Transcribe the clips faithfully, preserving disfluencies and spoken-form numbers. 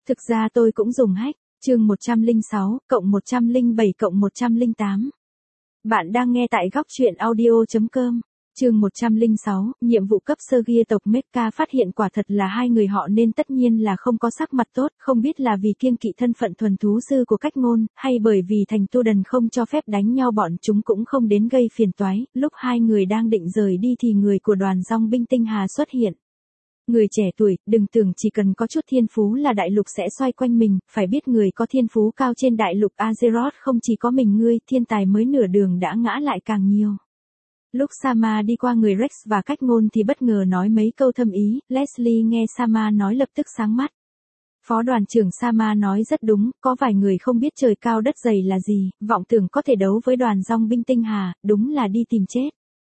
Thực ra tôi cũng dùng hack, chương một trăm lẻ sáu, cộng một trăm lẻ bảy cộng một trăm lẻ tám. Bạn đang nghe tại góc truyện audio chấm com. Chương một trăm lẻ sáu, nhiệm vụ cấp sơ gia tộc Mecha phát hiện quả thật là hai người họ nên tất nhiên là không có sắc mặt tốt, không biết là vì kiêng kỵ thân phận thuần thú sư của Cách Ngôn, hay bởi vì thành tu đần không cho phép đánh nhau bọn chúng cũng không đến gây phiền toái. Lúc hai người đang định rời đi thì người của đoàn dòng binh tinh hà xuất hiện. Người trẻ tuổi, đừng tưởng chỉ cần có chút thiên phú là đại lục sẽ xoay quanh mình, phải biết người có thiên phú cao trên đại lục Azeroth không chỉ có mình ngươi, thiên tài mới nửa đường đã ngã lại càng nhiều. Lúc Sama đi qua người Rex và Cách Ngôn thì bất ngờ nói mấy câu thâm ý, Leslie nghe Sama nói lập tức sáng mắt. Phó đoàn trưởng Sama nói rất đúng, có vài người không biết trời cao đất dày là gì, vọng tưởng có thể đấu với đoàn dòng binh tinh hà, đúng là đi tìm chết.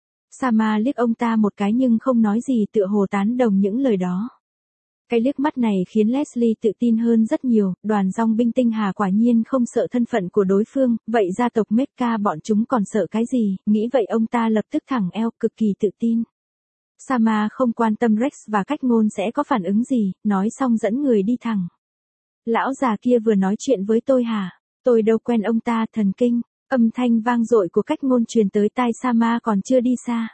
Sama liếc ông ta một cái nhưng không nói gì, tựa hồ tán đồng những lời đó. Cái liếc mắt này khiến Leslie tự tin hơn rất nhiều, đoàn dòng binh tinh hà quả nhiên không sợ thân phận của đối phương, vậy gia tộc Mecha bọn chúng còn sợ cái gì, nghĩ vậy ông ta lập tức thẳng eo, cực kỳ tự tin. Sama không quan tâm Rex và Cách Ngôn sẽ có phản ứng gì, nói xong dẫn người đi thẳng. Lão già kia vừa nói chuyện với tôi hả? Tôi đâu quen ông ta, thần kinh. Âm thanh vang dội của Cách Ngôn truyền tới tai Sama còn chưa đi xa.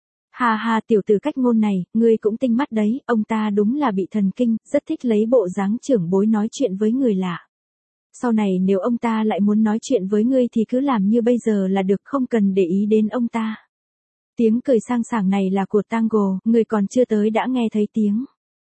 Hà hà, tiểu tử Cách Ngôn này, ngươi cũng tinh mắt đấy, ông ta đúng là bị thần kinh, rất thích lấy bộ dáng trưởng bối nói chuyện với người lạ. Sau này nếu ông ta lại muốn nói chuyện với ngươi thì cứ làm như bây giờ là được, không cần để ý đến ông ta. Tiếng cười sang sảng này là của Tango, người còn chưa tới đã nghe thấy tiếng.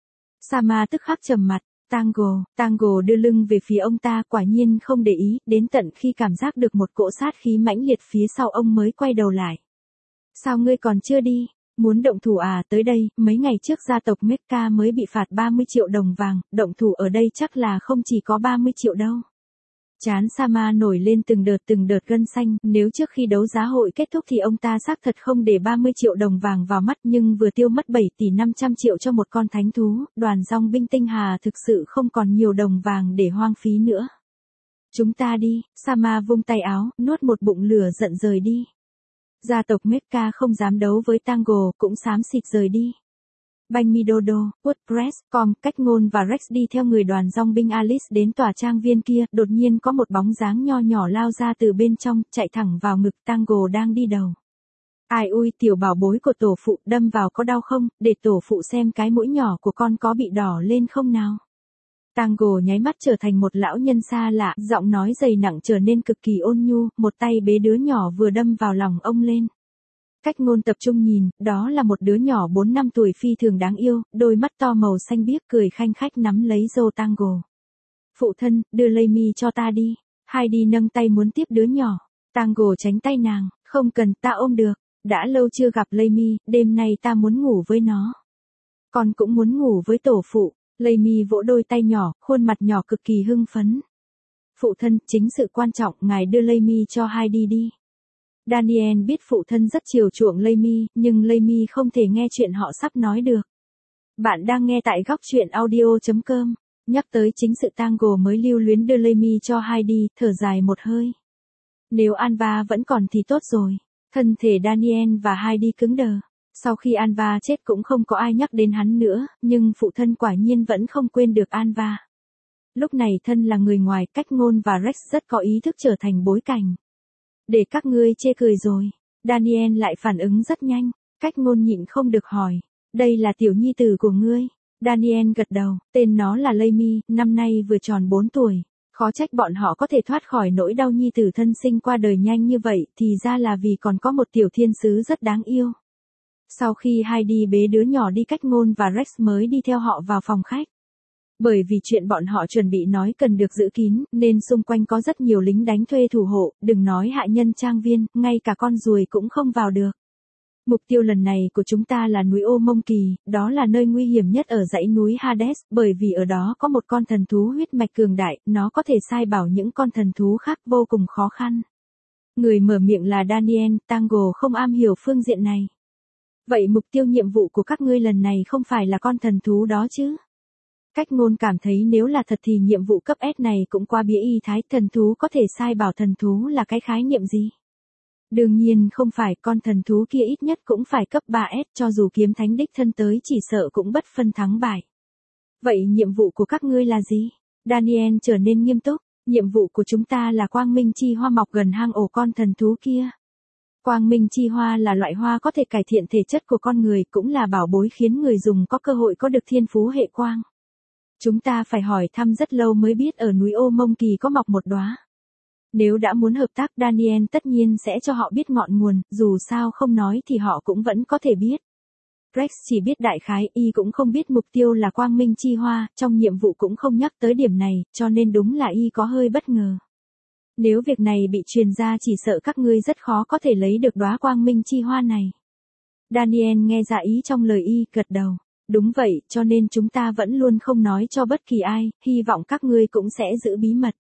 Sama tức khắc trầm mặt. Tango, Tango đưa lưng về phía ông ta, quả nhiên không để ý, đến tận khi cảm giác được một cỗ sát khí mãnh liệt phía sau ông mới quay đầu lại. Sao ngươi còn chưa đi? Muốn động thủ à? Tới đây, mấy ngày trước gia tộc Mecha mới bị phạt ba mươi triệu đồng vàng, động thủ ở đây chắc là không chỉ có ba mươi triệu đâu. Chán Sama nổi lên từng đợt từng đợt gân xanh, nếu trước khi đấu giá hội kết thúc thì ông ta xác thật không để ba mươi triệu đồng vàng vào mắt, nhưng vừa tiêu mất bảy tỷ năm trăm triệu cho một con thánh thú, đoàn dòng binh tinh hà thực sự không còn nhiều đồng vàng để hoang phí nữa. Chúng ta đi, Sama vung tay áo, nuốt một bụng lửa giận rời đi. Gia tộc Mecha không dám đấu với Tango, cũng xám xịt rời đi. Banh Midodo, WordPress, com, Cách Ngôn và Rex đi theo người đoàn dòng binh Alice đến tòa trang viên kia, đột nhiên có một bóng dáng nho nhỏ lao ra từ bên trong, chạy thẳng vào ngực Tango đang đi đầu. Ai ui, tiểu bảo bối của tổ phụ, đâm vào có đau không, để tổ phụ xem cái mũi nhỏ của con có bị đỏ lên không nào. Tango nháy mắt trở thành một lão nhân xa lạ, giọng nói dày nặng trở nên cực kỳ ôn nhu, một tay bế đứa nhỏ vừa đâm vào lòng ông lên. Cách Ngôn tập trung nhìn, đó là một đứa nhỏ bốn năm tuổi phi thường đáng yêu, đôi mắt to màu xanh biếc cười khanh khách nắm lấy râu Tango. Phụ thân, đưa Laymi cho ta đi. Heidi nâng tay muốn tiếp đứa nhỏ. Tango tránh tay nàng, không cần, ta ôm được. Đã lâu chưa gặp Laymi, đêm nay ta muốn ngủ với nó. Con cũng muốn ngủ với tổ phụ. Laymi vỗ đôi tay nhỏ, khuôn mặt nhỏ cực kỳ hưng phấn. Phụ thân, chính sự quan trọng, ngài đưa Laymi cho Heidi đi. Daniel biết phụ thân rất chiều chuộng Laymi, nhưng Laymi không thể nghe chuyện họ sắp nói được. Bạn đang nghe tại góc truyện audio chấm com. Nhắc tới chính sự Tango mới lưu luyến đưa Laymi cho Heidi, thở dài một hơi. Nếu Anva vẫn còn thì tốt rồi. Thân thể Daniel và Heidi cứng đờ. Sau khi Anva chết cũng không có ai nhắc đến hắn nữa, nhưng phụ thân quả nhiên vẫn không quên được Anva. Lúc này thân là người ngoài, Cách Ngôn và Rex rất có ý thức trở thành bối cảnh. Để các ngươi chê cười rồi. Daniel lại phản ứng rất nhanh. Cách Ngôn nhịn không được hỏi. Đây là tiểu nhi tử của ngươi. Daniel gật đầu. Tên nó là Laymi, năm nay vừa tròn bốn tuổi. Khó trách bọn họ có thể thoát khỏi nỗi đau nhi tử thân sinh qua đời nhanh như vậy, thì ra là vì còn có một tiểu thiên sứ rất đáng yêu. Sau khi Heidi bế đứa nhỏ đi, Cách Ngôn và Rex mới đi theo họ vào phòng khách. Bởi vì chuyện bọn họ chuẩn bị nói cần được giữ kín, nên xung quanh có rất nhiều lính đánh thuê thủ hộ, đừng nói hạ nhân trang viên, ngay cả con ruồi cũng không vào được. Mục tiêu lần này của chúng ta là núi Ô Mông Kỳ, đó là nơi nguy hiểm nhất ở dãy núi Hades, bởi vì ở đó có một con thần thú huyết mạch cường đại, nó có thể sai bảo những con thần thú khác vô cùng khó khăn. Người mở miệng là Daniel, Tango không am hiểu phương diện này. Vậy mục tiêu nhiệm vụ của các ngươi lần này không phải là con thần thú đó chứ? Cách Ngôn cảm thấy nếu là thật thì nhiệm vụ cấp S này cũng quá bía y thái, thần thú có thể sai bảo thần thú là cái khái niệm gì? Đương nhiên không phải, con thần thú kia ít nhất cũng phải cấp ba S, cho dù kiếm thánh đích thân tới chỉ sợ cũng bất phân thắng bại. Vậy nhiệm vụ của các ngươi là gì? Daniel trở nên nghiêm túc, nhiệm vụ của chúng ta là quang minh chi hoa mọc gần hang ổ con thần thú kia. Quang minh chi hoa là loại hoa có thể cải thiện thể chất của con người, cũng là bảo bối khiến người dùng có cơ hội có được thiên phú hệ quang. Chúng ta phải hỏi thăm rất lâu mới biết ở núi Ô Mông Kỳ có mọc một đóa. Nếu đã muốn hợp tác, Daniel tất nhiên sẽ cho họ biết ngọn nguồn, dù sao không nói thì họ cũng vẫn có thể biết. Rex chỉ biết đại khái, y cũng không biết mục tiêu là quang minh chi hoa, trong nhiệm vụ cũng không nhắc tới điểm này, cho nên đúng là y có hơi bất ngờ. Nếu việc này bị truyền ra chỉ sợ các ngươi rất khó có thể lấy được đóa quang minh chi hoa này. Daniel nghe ra ý trong lời y, gật đầu. Đúng vậy, cho nên chúng ta vẫn luôn không nói cho bất kỳ ai, hy vọng các ngươi cũng sẽ giữ bí mật.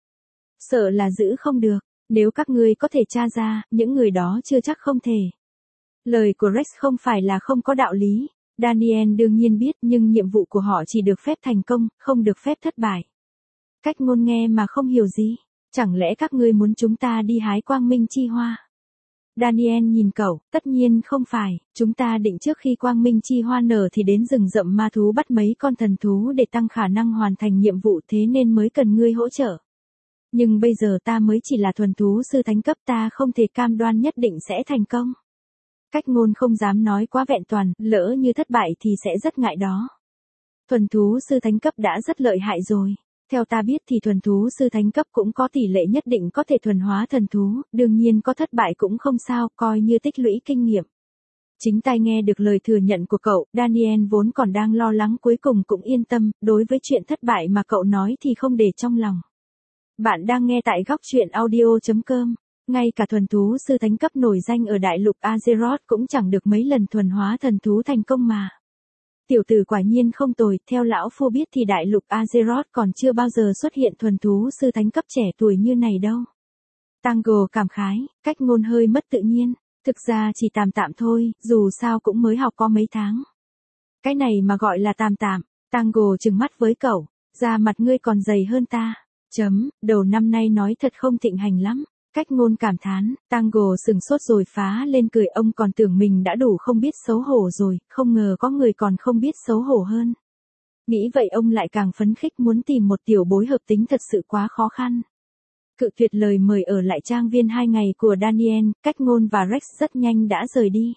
Sợ là giữ không được, nếu các ngươi có thể tra ra, những người đó chưa chắc không thể. Lời của Rex không phải là không có đạo lý, Daniel đương nhiên biết, nhưng nhiệm vụ của họ chỉ được phép thành công, không được phép thất bại. Cách ngôn nghe mà không hiểu gì, chẳng lẽ các ngươi muốn chúng ta đi hái quang minh chi hoa? Daniel nhìn cậu, tất nhiên không phải, chúng ta định trước khi quang minh chi hoa nở thì đến rừng rậm ma thú bắt mấy con thần thú để tăng khả năng hoàn thành nhiệm vụ, thế nên mới cần ngươi hỗ trợ. Nhưng bây giờ ta mới chỉ là thuần thú sư thánh cấp, ta không thể cam đoan nhất định sẽ thành công. Cách ngôn không dám nói quá vẹn toàn, lỡ như thất bại thì sẽ rất ngại đó. Thuần thú sư thánh cấp đã rất lợi hại rồi. Theo ta biết thì thuần thú sư thánh cấp cũng có tỷ lệ nhất định có thể thuần hóa thần thú, đương nhiên có thất bại cũng không sao, coi như tích lũy kinh nghiệm. Chính tai nghe được lời thừa nhận của cậu, Daniel vốn còn đang lo lắng cuối cùng cũng yên tâm, đối với chuyện thất bại mà cậu nói thì không để trong lòng. Bạn đang nghe tại góc truyện audio chấm com. Ngay cả thuần thú sư thánh cấp nổi danh ở đại lục Azeroth cũng chẳng được mấy lần thuần hóa thần thú thành công mà. Tiểu tử quả nhiên không tồi, theo lão phu biết thì đại lục Azeroth còn chưa bao giờ xuất hiện thuần thú sư thánh cấp trẻ tuổi như này đâu. Tango cảm khái, cách ngôn hơi mất tự nhiên, thực ra chỉ tạm tạm thôi, dù sao cũng mới học có mấy tháng. Cái này mà gọi là tạm tạm, Tango trừng mắt với cậu, da mặt ngươi còn dày hơn ta. Chấm, đầu năm nay nói thật không thịnh hành lắm. Cách ngôn cảm thán, Tango sừng sốt rồi phá lên cười, ông còn tưởng mình đã đủ không biết xấu hổ rồi, không ngờ có người còn không biết xấu hổ hơn. Nghĩ vậy ông lại càng phấn khích, muốn tìm một tiểu bối hợp tính thật sự quá khó khăn. Cự tuyệt lời mời ở lại trang viên hai ngày của Daniel, cách ngôn và Rex rất nhanh đã rời đi.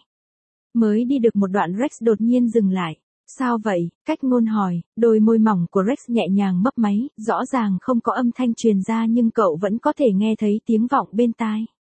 Mới đi được một đoạn Rex đột nhiên dừng lại. Sao vậy? Cách ngôn hỏi, đôi môi mỏng của Rex nhẹ nhàng mấp máy, rõ ràng không có âm thanh truyền ra nhưng cậu vẫn có thể nghe thấy tiếng vọng bên tai.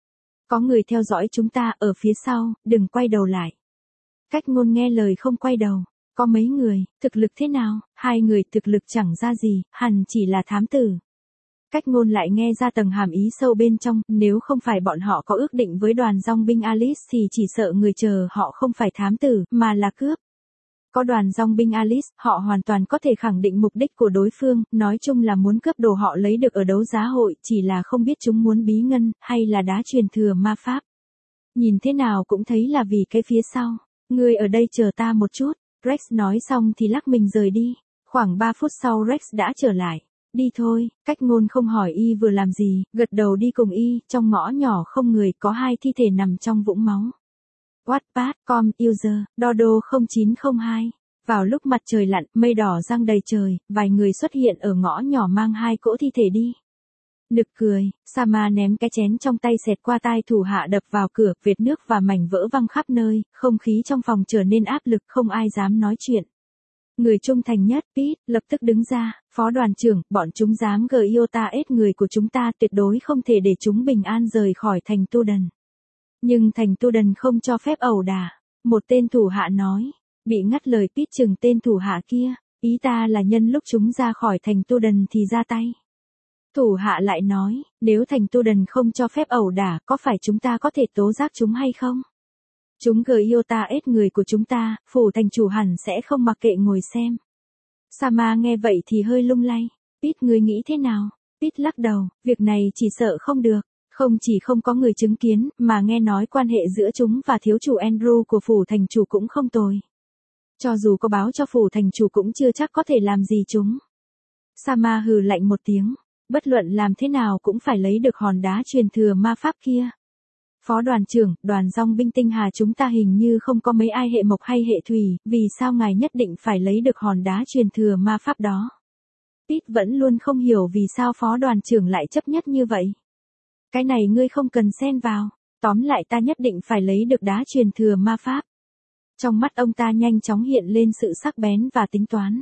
Có người theo dõi chúng ta ở phía sau, đừng quay đầu lại. Cách ngôn nghe lời không quay đầu. Có mấy người, thực lực thế nào? Hai người thực lực chẳng ra gì, hẳn chỉ là thám tử. Cách ngôn lại nghe ra tầng hàm ý sâu bên trong, nếu không phải bọn họ có ước định với đoàn dòng binh Alice thì chỉ sợ người chờ họ không phải thám tử, mà là cướp. Có đoàn dòng binh Alice, họ hoàn toàn có thể khẳng định mục đích của đối phương, nói chung là muốn cướp đồ họ lấy được ở đấu giá hội, chỉ là không biết chúng muốn bí ngân, hay là đá truyền thừa ma pháp. Nhìn thế nào cũng thấy là vì cái phía sau. Ngươi ở đây chờ ta một chút, Rex nói xong thì lắc mình rời đi. Khoảng ba phút sau Rex đã trở lại. Đi thôi, cách ngôn không hỏi y vừa làm gì, gật đầu đi cùng y, trong ngõ nhỏ không người, có hai thi thể nằm trong vũng máu. Wattpad, com, user, Dodo không chín không hai. Vào lúc mặt trời lặn, mây đỏ giăng đầy trời, vài người xuất hiện ở ngõ nhỏ mang hai cỗ thi thể đi. Nực cười, Sama ném cái chén trong tay xẹt qua tai thủ hạ đập vào cửa, vệt nước và mảnh vỡ văng khắp nơi, không khí trong phòng trở nên áp lực, không ai dám nói chuyện. Người trung thành nhất, Pete, lập tức đứng ra, phó đoàn trưởng, bọn chúng dám gờ iota ết người của chúng ta, tuyệt đối không thể để chúng bình an rời khỏi thành Tu Đần. Nhưng thành Tu Đần không cho phép ẩu đả, một tên thủ hạ nói, bị ngắt lời Pete chừng tên thủ hạ kia, ý ta là nhân lúc chúng ra khỏi thành Tu Đần thì ra tay. Thủ hạ lại nói, nếu thành Tu Đần không cho phép ẩu đả, có phải chúng ta có thể tố giác chúng hay không? Chúng gờ iota ết người của chúng ta, phủ thành chủ hẳn sẽ không mặc kệ ngồi xem. Sama nghe vậy thì hơi lung lay. Pete, ngươi nghĩ thế nào? Pete lắc đầu, việc này chỉ sợ không được. Không chỉ không có người chứng kiến, mà nghe nói quan hệ giữa chúng và thiếu chủ Andrew của phủ thành chủ cũng không tồi. Cho dù có báo cho phủ thành chủ cũng chưa chắc có thể làm gì chúng. Sama hừ lạnh một tiếng. Bất luận làm thế nào cũng phải lấy được hòn đá truyền thừa ma pháp kia. Phó đoàn trưởng, đoàn dòng binh tinh hà chúng ta hình như không có mấy ai hệ mộc hay hệ thủy, vì sao ngài nhất định phải lấy được hòn đá truyền thừa ma pháp đó? Pete vẫn luôn không hiểu vì sao phó đoàn trưởng lại chấp nhất như vậy. Cái này ngươi không cần xen vào, tóm lại ta nhất định phải lấy được đá truyền thừa ma pháp. Trong mắt ông ta nhanh chóng hiện lên sự sắc bén và tính toán.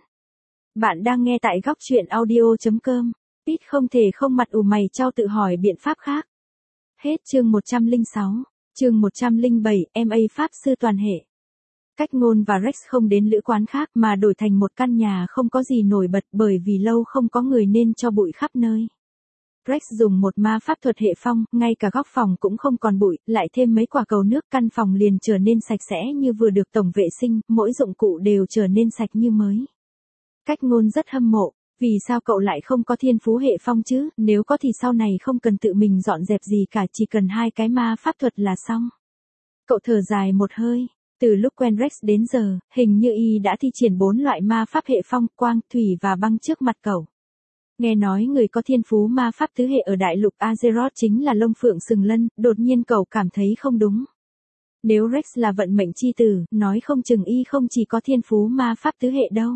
Bạn đang nghe tại góc truyện audio.com. Pete không thể không mặt ủ mày chau tự hỏi biện pháp khác. Hết chương một trăm lẻ sáu, chương một trăm lẻ bảy, em a Pháp sư toàn hệ. Cách Ngôn và Rex không đến lữ quán khác mà đổi thành một căn nhà không có gì nổi bật bởi vì lâu không có người nên cho bụi khắp nơi. Rex dùng một ma pháp thuật hệ phong, ngay cả góc phòng cũng không còn bụi, lại thêm mấy quả cầu nước căn phòng liền trở nên sạch sẽ như vừa được tổng vệ sinh, mỗi dụng cụ đều trở nên sạch như mới. Cách Ngôn rất hâm mộ, vì sao cậu lại không có thiên phú hệ phong chứ, nếu có thì sau này không cần tự mình dọn dẹp gì cả, chỉ cần hai cái ma pháp thuật là xong. Cậu thở dài một hơi. Từ lúc quen Rex đến giờ, hình như y đã thi triển bốn loại ma pháp hệ phong, quang, thủy và băng trước mặt cậu. Nghe nói người có thiên phú ma pháp tứ hệ ở đại lục Azeroth chính là Lông Phượng Sừng Lân, đột nhiên cậu cảm thấy không đúng. Nếu Rex là vận mệnh chi tử, nói không chừng y không chỉ có thiên phú ma pháp tứ hệ đâu.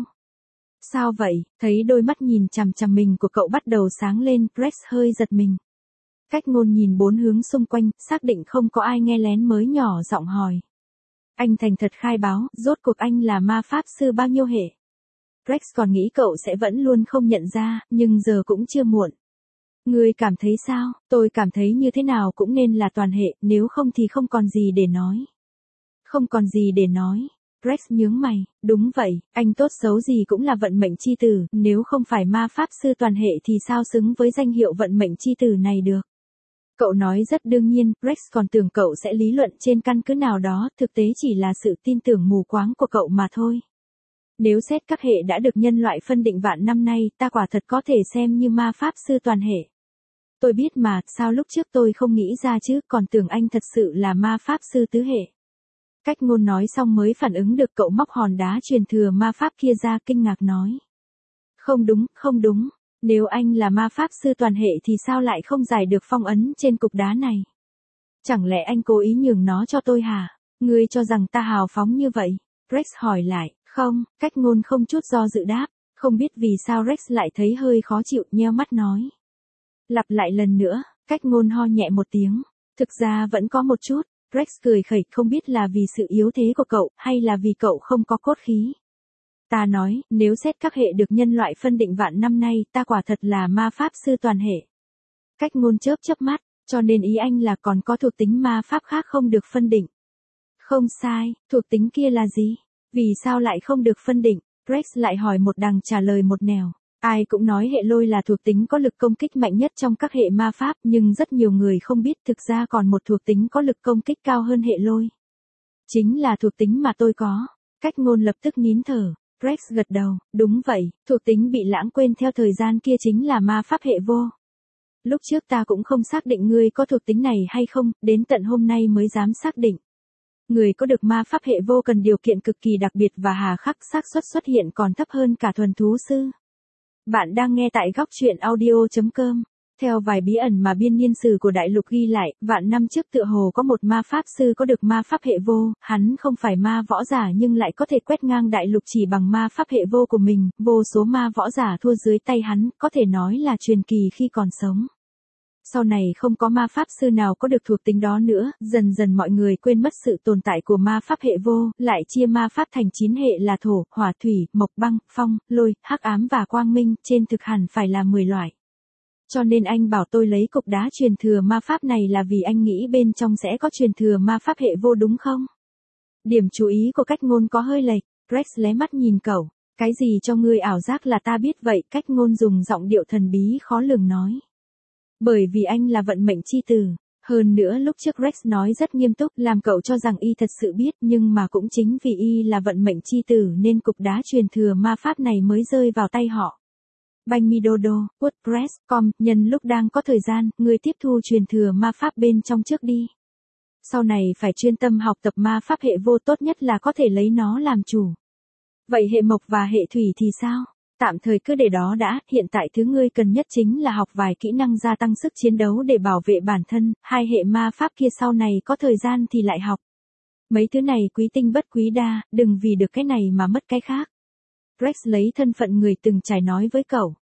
Sao vậy? Thấy đôi mắt nhìn chằm chằm mình của cậu bắt đầu sáng lên, Rex hơi giật mình. Cách Ngôn nhìn bốn hướng xung quanh, xác định không có ai nghe lén mới nhỏ giọng hỏi. Anh thành thật khai báo, rốt cuộc anh là ma pháp sư bao nhiêu hệ? Rex còn nghĩ cậu sẽ vẫn luôn không nhận ra, nhưng giờ cũng chưa muộn. Ngươi cảm thấy sao? Tôi cảm thấy như thế nào cũng nên là toàn hệ, nếu không thì không còn gì để nói. Không còn gì để nói. Rex nhướng mày, đúng vậy, anh tốt xấu gì cũng là vận mệnh chi tử, nếu không phải ma pháp sư toàn hệ thì sao xứng với danh hiệu vận mệnh chi tử này được. Cậu nói rất đương nhiên, Rex còn tưởng cậu sẽ lý luận trên căn cứ nào đó, thực tế chỉ là sự tin tưởng mù quáng của cậu mà thôi. Nếu xét các hệ đã được nhân loại phân định vạn năm nay, ta quả thật có thể xem như ma pháp sư toàn hệ. Tôi biết mà, sao lúc trước tôi không nghĩ ra chứ, còn tưởng anh thật sự là ma pháp sư tứ hệ. Cách Ngôn nói xong mới phản ứng được, cậu móc hòn đá truyền thừa ma pháp kia ra, kinh ngạc nói. Không đúng, không đúng. Nếu anh là ma pháp sư toàn hệ thì sao lại không giải được phong ấn trên cục đá này? Chẳng lẽ anh cố ý nhường nó cho tôi hả? Ngươi cho rằng ta hào phóng như vậy? Rex hỏi lại. Không, Cách Ngôn không chút do dự đáp. Không biết vì sao Rex lại thấy hơi khó chịu, nheo mắt nói. Lặp lại lần nữa, Cách Ngôn ho nhẹ một tiếng. Thực ra vẫn có một chút. Rex cười khẩy, không biết là vì sự yếu thế của cậu, hay là vì cậu không có cốt khí. Ta nói, nếu xét các hệ được nhân loại phân định vạn năm nay, ta quả thật là ma pháp sư toàn hệ. Cách Ngôn chớp chớp mắt, cho nên ý anh là còn có thuộc tính ma pháp khác không được phân định. Không sai, thuộc tính kia là gì? Vì sao lại không được phân định? Rex lại hỏi một đằng trả lời một nẻo. Ai cũng nói hệ lôi là thuộc tính có lực công kích mạnh nhất trong các hệ ma pháp, nhưng rất nhiều người không biết thực ra còn một thuộc tính có lực công kích cao hơn hệ lôi. Chính là thuộc tính mà tôi có. Cách Ngôn lập tức nín thở. Rex gật đầu, đúng vậy, thuộc tính bị lãng quên theo thời gian kia chính là ma pháp hệ vô. Lúc trước ta cũng không xác định ngươi có thuộc tính này hay không, đến tận hôm nay mới dám xác định. Người có được ma pháp hệ vô cần điều kiện cực kỳ đặc biệt và hà khắc, xác suất xuất hiện còn thấp hơn cả thuần thú sư. Bạn đang nghe tại góc truyện audio.com. Theo vài bí ẩn mà biên niên sử của đại lục ghi lại, vạn năm trước tựa hồ có một ma pháp sư có được ma pháp hệ vô, hắn không phải ma võ giả nhưng lại có thể quét ngang đại lục chỉ bằng ma pháp hệ vô của mình, vô số ma võ giả thua dưới tay hắn, có thể nói là truyền kỳ khi còn sống. Sau này không có ma pháp sư nào có được thuộc tính đó nữa, dần dần mọi người quên mất sự tồn tại của ma pháp hệ vô, lại chia ma pháp thành chín hệ là thổ, hỏa, thủy, mộc, băng, phong, lôi, hắc ám và quang minh, trên thực hẳn phải là mười loại. Cho nên anh bảo tôi lấy cục đá truyền thừa ma pháp này là vì anh nghĩ bên trong sẽ có truyền thừa ma pháp hệ vô đúng không? Điểm chú ý của Cách Ngôn có hơi lệch, Rex lé mắt nhìn cậu. Cái gì cho ngươi ảo giác là ta biết vậy? Cách Ngôn dùng giọng điệu thần bí khó lường nói. Bởi vì anh là vận mệnh chi tử. Hơn nữa lúc trước Rex nói rất nghiêm túc, làm cậu cho rằng y thật sự biết, nhưng mà cũng chính vì y là vận mệnh chi tử nên cục đá truyền thừa ma pháp này mới rơi vào tay họ. Banh mi đô đô, WordPress chấm com, nhân lúc đang có thời gian, người tiếp thu truyền thừa ma pháp bên trong trước đi. Sau này phải chuyên tâm học tập ma pháp hệ vô, tốt nhất là có thể lấy nó làm chủ. Vậy hệ mộc và hệ thủy thì sao? Tạm thời cứ để đó đã, hiện tại thứ ngươi cần nhất chính là học vài kỹ năng gia tăng sức chiến đấu để bảo vệ bản thân, hai hệ ma pháp kia sau này có thời gian thì lại học. Mấy thứ này quý tinh bất quý đa, đừng vì được cái này mà mất cái khác. Rex lấy thân phận người từng trải nói với cậu,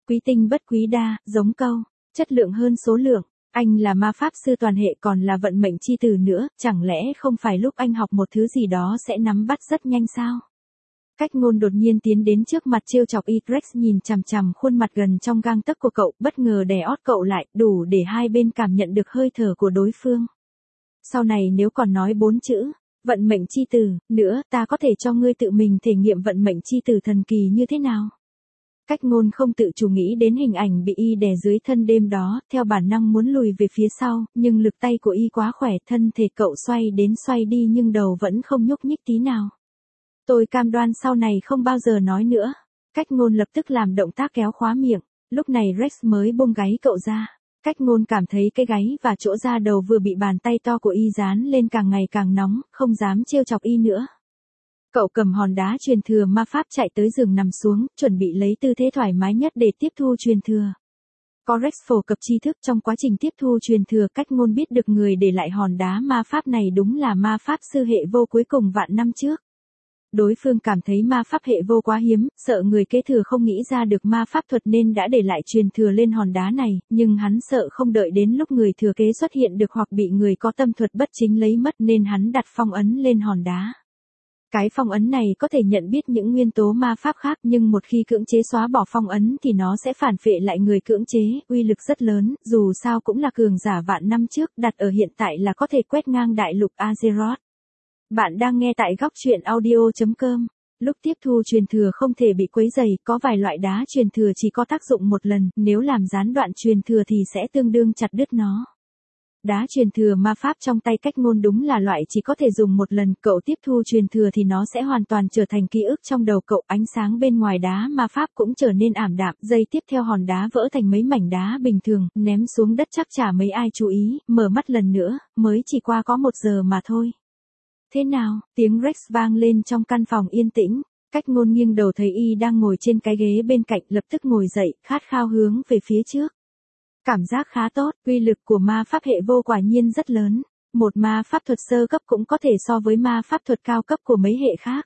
Quý tinh bất quý đa, giống câu, chất lượng hơn số lượng. Anh là ma pháp sư toàn hệ còn là vận mệnh chi tử nữa, chẳng lẽ không phải lúc anh học một thứ gì đó sẽ nắm bắt rất nhanh sao? Cách ngôn đột nhiên tiến đến trước mặt trêu chọc y. Rex nhìn chằm chằm khuôn mặt gần trong gang tấc của cậu, bất ngờ đè ót cậu lại, đủ để hai bên cảm nhận được hơi thở của đối phương. Sau này nếu còn nói bốn chữ, vận mệnh chi tử, nữa, ta có thể cho ngươi tự mình thể nghiệm vận mệnh chi tử thần kỳ như thế nào? Cách ngôn không tự chủ nghĩ đến hình ảnh bị y đè dưới thân đêm đó, theo bản năng muốn lùi về phía sau, nhưng lực tay của y quá khỏe, thân thể cậu xoay đến xoay đi nhưng đầu vẫn không nhúc nhích tí nào. Tôi cam đoan sau này không bao giờ nói nữa. Cách ngôn lập tức làm động tác kéo khóa miệng, lúc này Rex mới buông gáy cậu ra. Cách ngôn cảm thấy cái gáy và chỗ da đầu vừa bị bàn tay to của y dán lên càng ngày càng nóng, không dám trêu chọc y nữa. Cậu cầm hòn đá truyền thừa ma pháp chạy tới giường nằm xuống, chuẩn bị lấy tư thế thoải mái nhất để tiếp thu truyền thừa. Có Rex phổ cập tri thức trong quá trình tiếp thu truyền thừa, cách ngôn biết được người để lại hòn đá ma pháp này đúng là ma pháp sư hệ vô cuối cùng vạn năm trước. Đối phương cảm thấy ma pháp hệ vô quá hiếm, sợ người kế thừa không nghĩ ra được ma pháp thuật nên đã để lại truyền thừa lên hòn đá này, nhưng hắn sợ không đợi đến lúc người thừa kế xuất hiện được hoặc bị người có tâm thuật bất chính lấy mất nên hắn đặt phong ấn lên hòn đá. Cái phong ấn này có thể nhận biết những nguyên tố ma pháp khác nhưng một khi cưỡng chế xóa bỏ phong ấn thì nó sẽ phản phệ lại người cưỡng chế, uy lực rất lớn, dù sao cũng là cường giả vạn năm trước, đặt ở hiện tại là có thể quét ngang đại lục Azeroth. Bạn đang nghe tại góc truyện audio chấm com. Lúc tiếp thu truyền thừa không thể bị quấy rầy, có vài loại đá truyền thừa chỉ có tác dụng một lần, nếu làm gián đoạn truyền thừa thì sẽ tương đương chặt đứt nó. Đá truyền thừa ma pháp trong tay cách ngôn đúng là loại chỉ có thể dùng một lần, cậu tiếp thu truyền thừa thì nó sẽ hoàn toàn trở thành ký ức trong đầu cậu, ánh sáng bên ngoài đá ma pháp cũng trở nên ảm đạm, giây tiếp theo hòn đá vỡ thành mấy mảnh đá bình thường, ném xuống đất chắc chả mấy ai chú ý, mở mắt lần nữa, mới chỉ qua có một giờ mà thôi. Thế nào, tiếng Rex vang lên trong căn phòng yên tĩnh, cách ngôn nghiêng đầu thấy y đang ngồi trên cái ghế bên cạnh, lập tức ngồi dậy, khát khao hướng về phía trước. Cảm giác khá tốt, uy lực của ma pháp hệ vô quả nhiên rất lớn, một ma pháp thuật sơ cấp cũng có thể so với ma pháp thuật cao cấp của mấy hệ khác.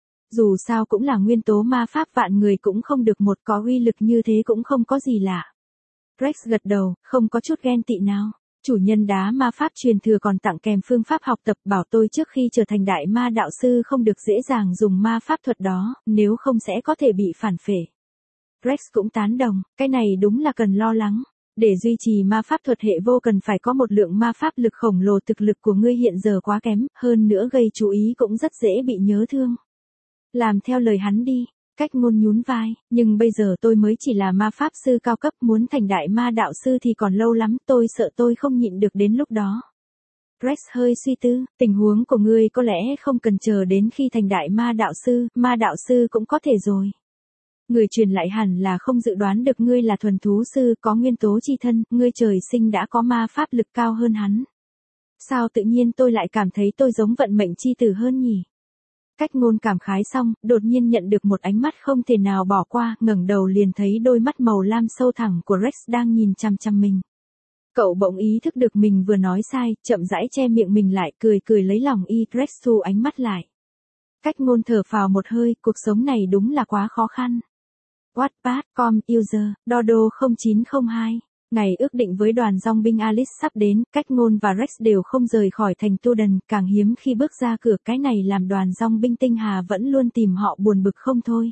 Dù sao cũng là nguyên tố ma pháp vạn người cũng không được một, có uy lực như thế cũng không có gì lạ. Rex gật đầu, không có chút ghen tị nào. Chủ nhân đá ma pháp truyền thừa còn tặng kèm phương pháp học tập, bảo tôi trước khi trở thành đại ma đạo sư không được dễ dàng dùng ma pháp thuật đó, nếu không sẽ có thể bị phản phệ. Rex cũng tán đồng, cái này đúng là cần lo lắng. Để duy trì ma pháp thuật hệ vô cần phải có một lượng ma pháp lực khổng lồ, thực lực của ngươi hiện giờ quá kém, hơn nữa gây chú ý cũng rất dễ bị nhớ thương. Làm theo lời hắn đi. Cách ngôn nhún vai, nhưng bây giờ tôi mới chỉ là ma pháp sư cao cấp, muốn thành đại ma đạo sư thì còn lâu lắm, tôi sợ tôi không nhịn được đến lúc đó. Rex hơi suy tư, tình huống của ngươi có lẽ không cần chờ đến khi thành đại ma đạo sư, ma đạo sư cũng có thể rồi. Người truyền lại hẳn là không dự đoán được ngươi là thuần thú sư, có nguyên tố chi thân, ngươi trời sinh đã có ma pháp lực cao hơn hắn. Sao tự nhiên tôi lại cảm thấy tôi giống vận mệnh chi tử hơn nhỉ? Cách ngôn cảm khái xong, đột nhiên nhận được một ánh mắt không thể nào bỏ qua, ngẩng đầu liền thấy đôi mắt màu lam sâu thẳm của Rex đang nhìn chằm chằm mình. Cậu bỗng ý thức được mình vừa nói sai, chậm rãi che miệng mình lại, cười cười lấy lòng y. Rex thu ánh mắt lại. Cách ngôn thở phào một hơi, cuộc sống này đúng là quá khó khăn. Wattpad, com, user, Dodo không chín không hai. Ngày ước định với đoàn dòng binh Alice sắp đến, cách ngôn và Rex đều không rời khỏi thành Tudan, càng hiếm khi bước ra cửa, cái này làm đoàn dòng binh tinh hà vẫn luôn tìm họ buồn bực không thôi.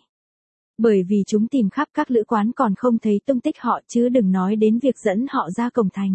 Bởi vì chúng tìm khắp các lữ quán còn không thấy tung tích họ, chứ đừng nói đến việc dẫn họ ra cổng thành.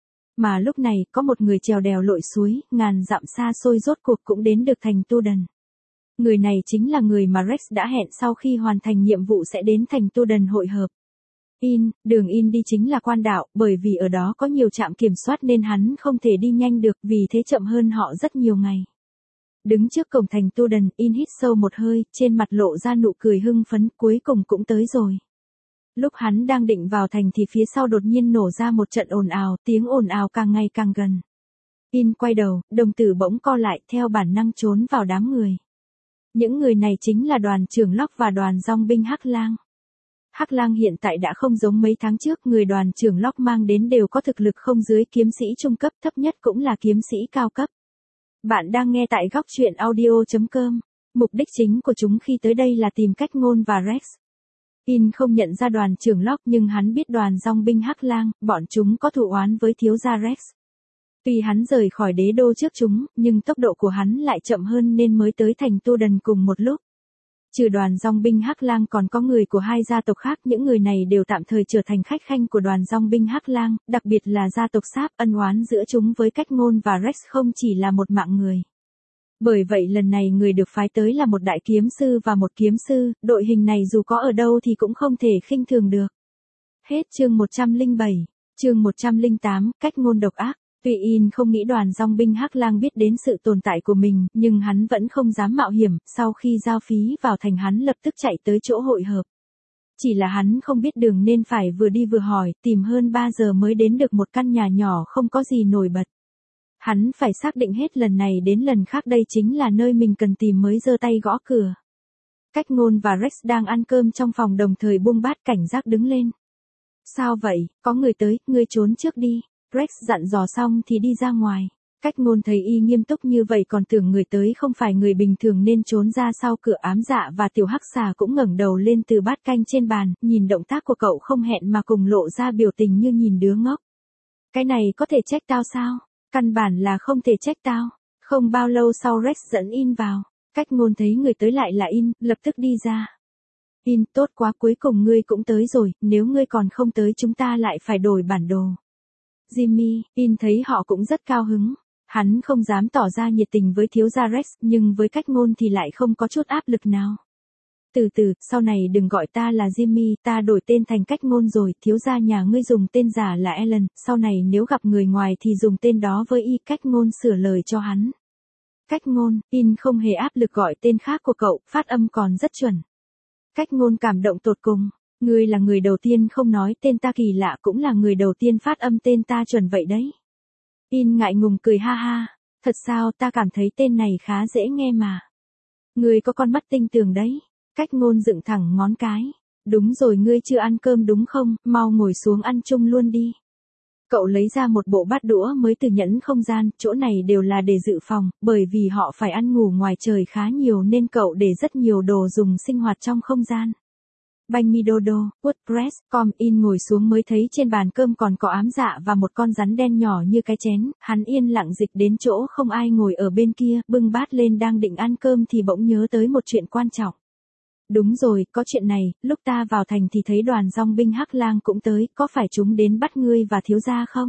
Mà lúc này, có một người trèo đèo lội suối, ngàn dặm xa xôi rốt cuộc cũng đến được thành Tudan. Người này chính là người mà Rex đã hẹn sau khi hoàn thành nhiệm vụ sẽ đến thành Tudan hội hợp. In, đường In đi chính là quan đạo, bởi vì ở đó có nhiều trạm kiểm soát nên hắn không thể đi nhanh được, vì thế chậm hơn họ rất nhiều ngày. Đứng trước cổng thành Tudan, In hít sâu một hơi, trên mặt lộ ra nụ cười hưng phấn, cuối cùng cũng tới rồi. Lúc hắn đang định vào thành thì phía sau đột nhiên nổ ra một trận ồn ào, tiếng ồn ào càng ngày càng gần. In quay đầu, đồng tử bỗng co lại, theo bản năng trốn vào đám người. Những người này chính là đoàn trưởng Locke và đoàn dòng binh Hắc Lang. Hắc Lang hiện tại đã không giống mấy tháng trước, người đoàn trưởng Locke mang đến đều có thực lực không dưới kiếm sĩ trung cấp, thấp nhất cũng là kiếm sĩ cao cấp. Bạn đang nghe tại góc truyện audio chấm com. Mục đích chính của chúng khi tới đây là tìm cách ngôn và Rex. In không nhận ra đoàn trưởng Locke nhưng hắn biết đoàn dòng binh Hắc Lang, bọn chúng có thù oán với thiếu gia Rex. Tuy hắn rời khỏi đế đô trước chúng, nhưng tốc độ của hắn lại chậm hơn nên mới tới thành Tu Đần cùng một lúc. Trừ đoàn dòng binh Hắc Lang còn có người của hai gia tộc khác, những người này đều tạm thời trở thành khách khanh của đoàn dòng binh Hắc Lang, đặc biệt là gia tộc Sáp, ân oán giữa chúng với Cách Ngôn và Rex không chỉ là một mạng người. Bởi vậy lần này người được phái tới là một đại kiếm sư và một kiếm sư, đội hình này dù có ở đâu thì cũng không thể khinh thường được. Hết chương một trăm lẻ bảy, chương một trăm lẻ tám, Cách Ngôn độc ác. Tuy In không nghĩ đoàn dòng binh Hắc Lang biết đến sự tồn tại của mình, nhưng hắn vẫn không dám mạo hiểm, sau khi giao phí vào thành hắn lập tức chạy tới chỗ hội hợp. Chỉ là hắn không biết đường nên phải vừa đi vừa hỏi, tìm hơn ba giờ mới đến được một căn nhà nhỏ không có gì nổi bật. Hắn phải xác định hết lần này đến lần khác đây chính là nơi mình cần tìm mới giơ tay gõ cửa. Cách Ngôn và Rex đang ăn cơm trong phòng đồng thời buông bát cảnh giác đứng lên. Sao vậy, có người tới, ngươi trốn trước đi. Rex dặn dò xong thì đi ra ngoài. Cách Ngôn thấy y nghiêm túc như vậy còn tưởng người tới không phải người bình thường nên trốn ra sau cửa. Ám Dạ và Tiểu Hắc Xà cũng ngẩng đầu lên từ bát canh trên bàn, nhìn động tác của cậu không hẹn mà cùng lộ ra biểu tình như nhìn đứa ngốc. Cái này có thể trách tao sao? Căn bản là không thể trách tao. Không bao lâu sau Rex dẫn In vào. Cách Ngôn thấy người tới lại là In, lập tức đi ra. In, tốt quá, cuối cùng ngươi cũng tới rồi, nếu ngươi còn không tới chúng ta lại phải đổi bản đồ. Jimmy, In thấy họ cũng rất cao hứng. Hắn không dám tỏ ra nhiệt tình với thiếu gia Rex, nhưng với Cách Ngôn thì lại không có chút áp lực nào. Từ từ, sau này đừng gọi ta là Jimmy, ta đổi tên thành Cách Ngôn rồi, thiếu gia nhà ngươi dùng tên giả là Alan, sau này nếu gặp người ngoài thì dùng tên đó với y. Cách Ngôn sửa lời cho hắn. Cách Ngôn, In không hề áp lực gọi tên khác của cậu, phát âm còn rất chuẩn. Cách Ngôn cảm động tột cùng. Ngươi là người đầu tiên không nói tên ta, kỳ lạ, cũng là người đầu tiên phát âm tên ta chuẩn vậy đấy. In ngại ngùng cười ha ha. Thật sao, ta cảm thấy tên này khá dễ nghe mà. Ngươi có con mắt tinh tường đấy. Cách Ngôn dựng thẳng ngón cái. Đúng rồi, ngươi chưa ăn cơm đúng không, mau ngồi xuống ăn chung luôn đi. Cậu lấy ra một bộ bát đũa mới từ nhẫn không gian, chỗ này đều là để dự phòng, bởi vì họ phải ăn ngủ ngoài trời khá nhiều nên cậu để rất nhiều đồ dùng sinh hoạt trong không gian. Banh mi dodo, WordPress, com. In ngồi xuống mới thấy trên bàn cơm còn có Ám Dạ và một con rắn đen nhỏ như cái chén, hắn yên lặng dịch đến chỗ không ai ngồi ở bên kia, bưng bát lên đang định ăn cơm thì bỗng nhớ tới một chuyện quan trọng. Đúng rồi, có chuyện này, lúc ta vào thành thì thấy đoàn dòng binh Hắc Lang cũng tới, có phải chúng đến bắt ngươi và thiếu gia không?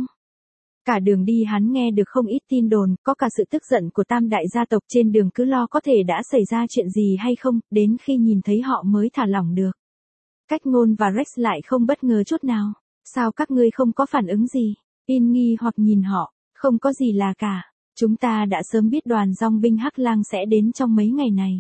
Cả đường đi hắn nghe được không ít tin đồn, có cả sự tức giận của tam đại gia tộc trên đường, cứ lo có thể đã xảy ra chuyện gì hay không, đến khi nhìn thấy họ mới thả lỏng được. Cách Ngôn và Rex lại không bất ngờ chút nào. Sao các ngươi không có phản ứng gì? In nghi hoặc nhìn họ. Không có gì là cả. Chúng ta đã sớm biết đoàn dòng binh Hắc Lang sẽ đến trong mấy ngày này.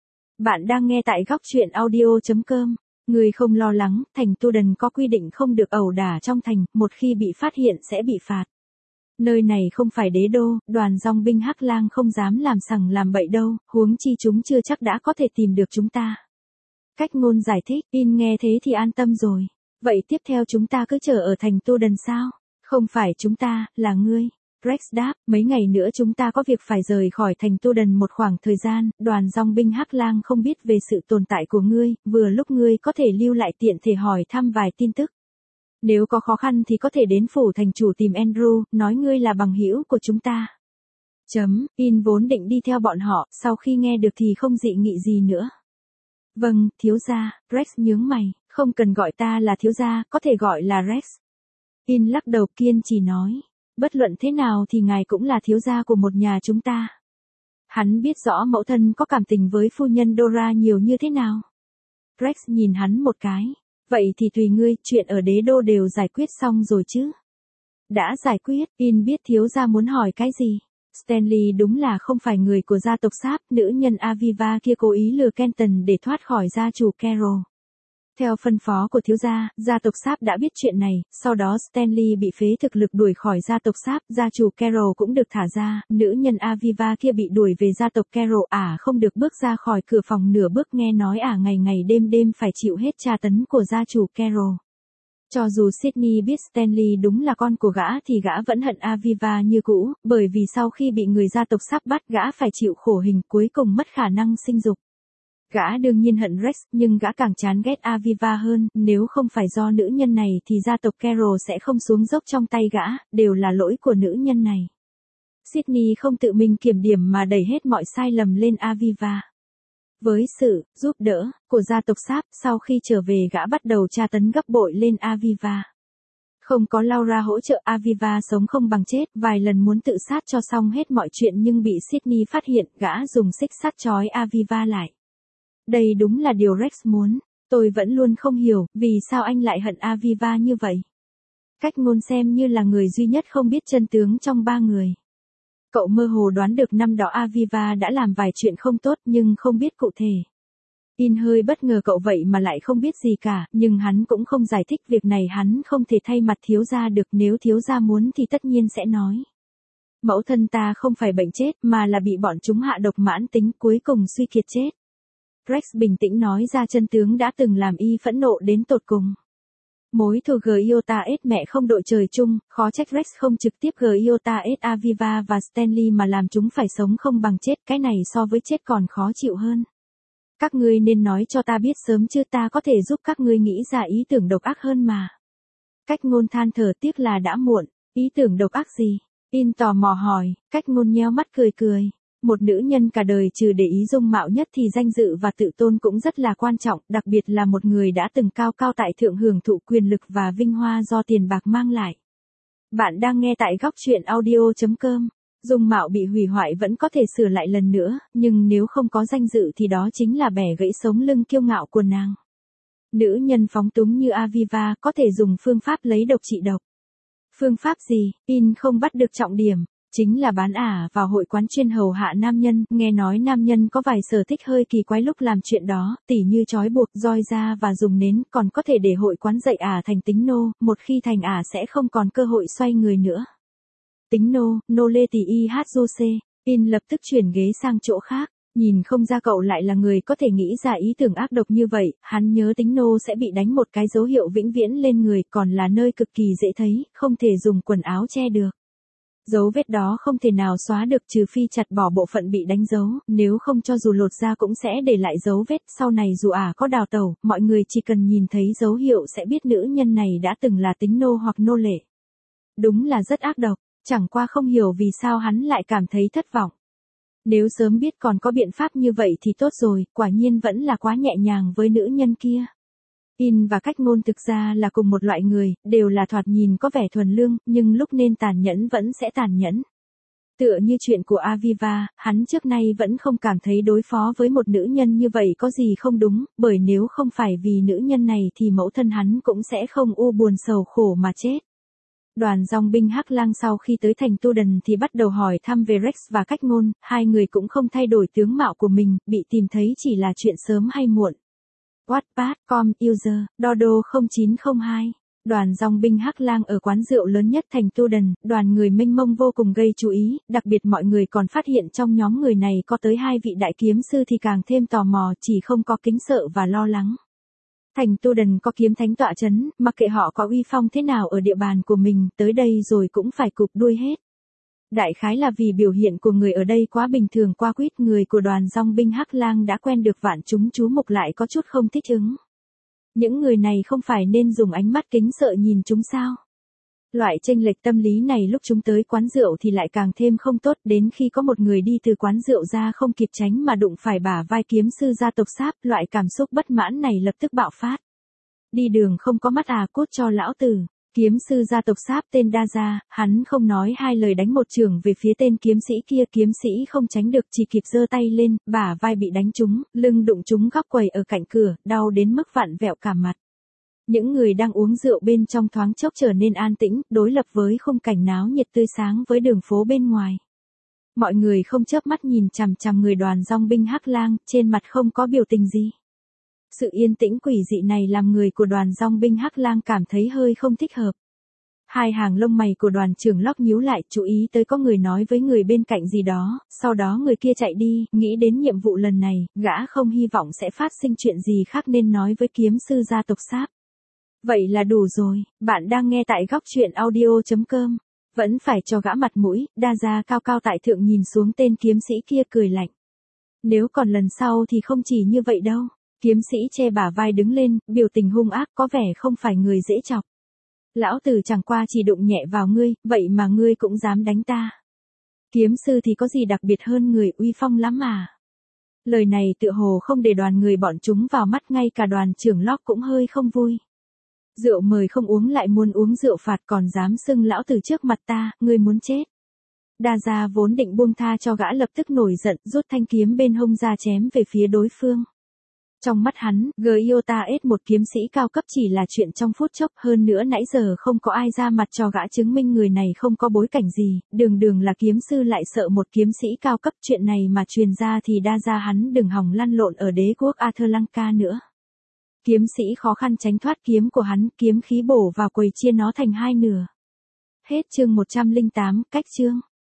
Bạn đang nghe tại góc truyện audio chấm com. Ngươi không lo lắng, thành Tu Đần có quy định không được ẩu đả trong thành, một khi bị phát hiện sẽ bị phạt. Nơi này không phải đế đô, đoàn dòng binh Hắc Lang không dám làm sằng làm bậy đâu, huống chi chúng chưa chắc đã có thể tìm được chúng ta. Cách Ngôn giải thích. In nghe thế thì an tâm rồi. Vậy tiếp theo chúng ta cứ chờ ở thành Tu Đần sao? Không phải chúng ta, là ngươi. Rex đáp, mấy ngày nữa chúng ta có việc phải rời khỏi thành Tu Đần một khoảng thời gian, đoàn dòng binh Hắc Lang không biết về sự tồn tại của ngươi, vừa lúc ngươi có thể lưu lại tiện thể hỏi thăm vài tin tức. Nếu có khó khăn thì có thể đến phủ thành chủ tìm Andrew, nói ngươi là bằng hữu của chúng ta. Chấm, In vốn định đi theo bọn họ, sau khi nghe được thì không dị nghị gì nữa. Vâng, thiếu gia. Rex nhướng mày, không cần gọi ta là thiếu gia, có thể gọi là Rex. In lắc đầu kiên trì nói, bất luận thế nào thì ngài cũng là thiếu gia của một nhà chúng ta. Hắn biết rõ mẫu thân có cảm tình với phu nhân Dora nhiều như thế nào. Rex nhìn hắn một cái, vậy thì tùy ngươi, chuyện ở đế đô đều giải quyết xong rồi chứ? Đã giải quyết. In biết thiếu gia muốn hỏi cái gì. Stanley đúng là không phải người của gia tộc Sáp, nữ nhân Aviva kia cố ý lừa Kenton để thoát khỏi gia chủ Carol. Theo phân phó của thiếu gia, gia tộc Sáp đã biết chuyện này, sau đó Stanley bị phế thực lực đuổi khỏi gia tộc Sáp, gia chủ Carol cũng được thả ra, nữ nhân Aviva kia bị đuổi về gia tộc Carol, ả à, không được bước ra khỏi cửa phòng nửa bước, nghe nói ả à, ngày ngày đêm đêm phải chịu hết tra tấn của gia chủ Carol. Cho dù Sydney biết Stanley đúng là con của gã thì gã vẫn hận Aviva như cũ, bởi vì sau khi bị người gia tộc Sáp bắt gã phải chịu khổ hình, cuối cùng mất khả năng sinh dục. Gã đương nhiên hận Rex, nhưng gã càng chán ghét Aviva hơn, nếu không phải do nữ nhân này thì gia tộc Carroll sẽ không xuống dốc trong tay gã, đều là lỗi của nữ nhân này. Sydney không tự mình kiểm điểm mà đẩy hết mọi sai lầm lên Aviva. Với sự giúp đỡ của gia tộc Sáp, sau khi trở về gã bắt đầu tra tấn gấp bội lên Aviva. Không có Laura hỗ trợ, Aviva sống không bằng chết, vài lần muốn tự sát cho xong hết mọi chuyện nhưng bị Sydney phát hiện, gã dùng xích sắt trói Aviva lại. Đây đúng là điều Rex muốn. Tôi vẫn luôn không hiểu, vì sao anh lại hận Aviva như vậy. Cách ngôn xem như là người duy nhất không biết chân tướng trong ba người. Cậu mơ hồ đoán được năm đó Aviva đã làm vài chuyện không tốt nhưng không biết cụ thể. In hơi bất ngờ cậu vậy mà lại không biết gì cả, nhưng hắn cũng không giải thích việc này, hắn không thể thay mặt thiếu gia được, nếu thiếu gia muốn thì tất nhiên sẽ nói. Mẫu thân ta không phải bệnh chết mà là bị bọn chúng hạ độc mãn tính, cuối cùng suy kiệt chết. Rex bình tĩnh nói ra chân tướng đã từng làm y phẫn nộ đến tột cùng. Mối thù Giota S mẹ không đội trời chung, khó trách Rex không trực tiếp Giota S Aviva và Stanley mà làm chúng phải sống không bằng chết, cái này so với chết còn khó chịu hơn. Các ngươi nên nói cho ta biết sớm chứ, ta có thể giúp các ngươi nghĩ ra ý tưởng độc ác hơn mà. Cách ngôn than thở, tiếc là đã muộn. Ý tưởng độc ác gì? In tò mò hỏi, cách ngôn nheo mắt cười cười. Một nữ nhân cả đời trừ để ý dung mạo nhất thì danh dự và tự tôn cũng rất là quan trọng, đặc biệt là một người đã từng cao cao tại thượng hưởng thụ quyền lực và vinh hoa do tiền bạc mang lại. Bạn đang nghe tại góc truyện audio chấm com. Dung mạo bị hủy hoại vẫn có thể sửa lại lần nữa, nhưng nếu không có danh dự thì đó chính là bẻ gãy sống lưng kiêu ngạo của nàng. Nữ nhân phóng túng như Aviva có thể dùng phương pháp lấy độc trị độc. Phương pháp gì? In không bắt được trọng điểm. Chính là bán ả vào hội quán chuyên hầu hạ nam nhân, nghe nói nam nhân có vài sở thích hơi kỳ quái lúc làm chuyện đó, tỉ như trói buộc, roi da và dùng nến, còn có thể để hội quán dạy ả thành tính nô, một khi thành ả sẽ không còn cơ hội xoay người nữa. Tính nô, nô lê tỷ y hát dô xê, In lập tức chuyển ghế sang chỗ khác, nhìn không ra cậu lại là người có thể nghĩ ra ý tưởng ác độc như vậy, hắn nhớ tính nô sẽ bị đánh một cái dấu hiệu vĩnh viễn lên người, còn là nơi cực kỳ dễ thấy, không thể dùng quần áo che được. Dấu vết đó không thể nào xóa được trừ phi chặt bỏ bộ phận bị đánh dấu, nếu không cho dù lột ra cũng sẽ để lại dấu vết, sau này dù ả có đào tẩu, mọi người chỉ cần nhìn thấy dấu hiệu sẽ biết nữ nhân này đã từng là tính nô hoặc nô lệ. Đúng là rất ác độc, chẳng qua không hiểu vì sao hắn lại cảm thấy thất vọng. Nếu sớm biết còn có biện pháp như vậy thì tốt rồi, quả nhiên vẫn là quá nhẹ nhàng với nữ nhân kia. In và cách ngôn thực ra là cùng một loại người, đều là thoạt nhìn có vẻ thuần lương, nhưng lúc nên tàn nhẫn vẫn sẽ tàn nhẫn. Tựa như chuyện của Aviva, hắn trước nay vẫn không cảm thấy đối phó với một nữ nhân như vậy có gì không đúng, bởi nếu không phải vì nữ nhân này thì mẫu thân hắn cũng sẽ không u buồn sầu khổ mà chết. Đoàn dòng binh Hắc Lang sau khi tới thành Tu Đần thì bắt đầu hỏi thăm về Rex và cách ngôn, hai người cũng không thay đổi tướng mạo của mình, bị tìm thấy chỉ là chuyện sớm hay muộn. Wattpad chấm com User, Dodo không chín không hai. Đoàn dòng binh Hắc Lang ở quán rượu lớn nhất thành Tu Đần, đoàn người mênh mông vô cùng gây chú ý, đặc biệt mọi người còn phát hiện trong nhóm người này có tới hai vị đại kiếm sư thì càng thêm tò mò, chỉ không có kính sợ và lo lắng. Thành Tu Đần có kiếm thánh tọa chấn, mặc kệ họ có uy phong thế nào ở địa bàn của mình, tới đây rồi cũng phải cụp đuôi hết. Đại khái là vì biểu hiện của người ở đây quá bình thường qua quýt, người của đoàn dòng binh Hắc Lang đã quen được vạn chúng chú mục lại có chút không thích ứng. Những người này không phải nên dùng ánh mắt kính sợ nhìn chúng sao? Loại chênh lệch tâm lý này lúc chúng tới quán rượu thì lại càng thêm không tốt, đến khi có một người đi từ quán rượu ra không kịp tránh mà đụng phải bả vai kiếm sư gia tộc Sáp, loại cảm xúc bất mãn này lập tức bạo phát. Đi đường không có mắt à, cút cho lão tử. Kiếm sư gia tộc Sáp tên Đa Gia, hắn không nói hai lời đánh một chưởng về phía tên kiếm sĩ kia, kiếm sĩ không tránh được chỉ kịp giơ tay lên, bả vai bị đánh trúng, lưng đụng trúng góc quầy ở cạnh cửa, đau đến mức vặn vẹo cả mặt. Những người đang uống rượu bên trong thoáng chốc trở nên an tĩnh, đối lập với khung cảnh náo nhiệt tươi sáng với đường phố bên ngoài. Mọi người không chớp mắt nhìn chằm chằm người đoàn dòng binh Hắc Lang, trên mặt không có biểu tình gì. Sự yên tĩnh quỷ dị này làm người của đoàn dòng binh Hắc Lang cảm thấy hơi không thích hợp. Hai hàng lông mày của đoàn trưởng Locke nhíu lại, chú ý tới có người nói với người bên cạnh gì đó, sau đó người kia chạy đi, nghĩ đến nhiệm vụ lần này, gã không hy vọng sẽ phát sinh chuyện gì khác nên nói với kiếm sư gia tộc Sáp. Vậy là đủ rồi, bạn đang nghe tại góc truyện audio chấm com. Vẫn phải cho gã mặt mũi, Đa Gia cao cao tại thượng nhìn xuống tên kiếm sĩ kia cười lạnh. Nếu còn lần sau thì không chỉ như vậy đâu. Kiếm sĩ che bả vai đứng lên, biểu tình hung ác có vẻ không phải người dễ chọc. Lão tử chẳng qua chỉ đụng nhẹ vào ngươi, vậy mà ngươi cũng dám đánh ta. Kiếm sư thì có gì đặc biệt hơn người, uy phong lắm mà. Lời này tựa hồ không để đoàn người bọn chúng vào mắt, ngay cả đoàn trưởng Locke cũng hơi không vui. Rượu mời không uống lại muốn uống rượu phạt, còn dám xưng lão tử trước mặt ta, ngươi muốn chết. Đa Gia vốn định buông tha cho gã lập tức nổi giận, rút thanh kiếm bên hông ra chém về phía đối phương. Trong mắt hắn, Gyota ết một kiếm sĩ cao cấp chỉ là chuyện trong phút chốc, hơn nữa nãy giờ không có ai ra mặt cho gã chứng minh người này không có bối cảnh gì, đường đường là kiếm sư lại sợ một kiếm sĩ cao cấp, chuyện này mà truyền ra thì Đa Gia hắn đừng hòng lăn lộn ở đế quốc Athlanka nữa. Kiếm sĩ khó khăn tránh thoát kiếm của hắn, kiếm khí bổ vào quầy chia nó thành hai nửa. Hết chương một trăm lẻ tám, cách chương.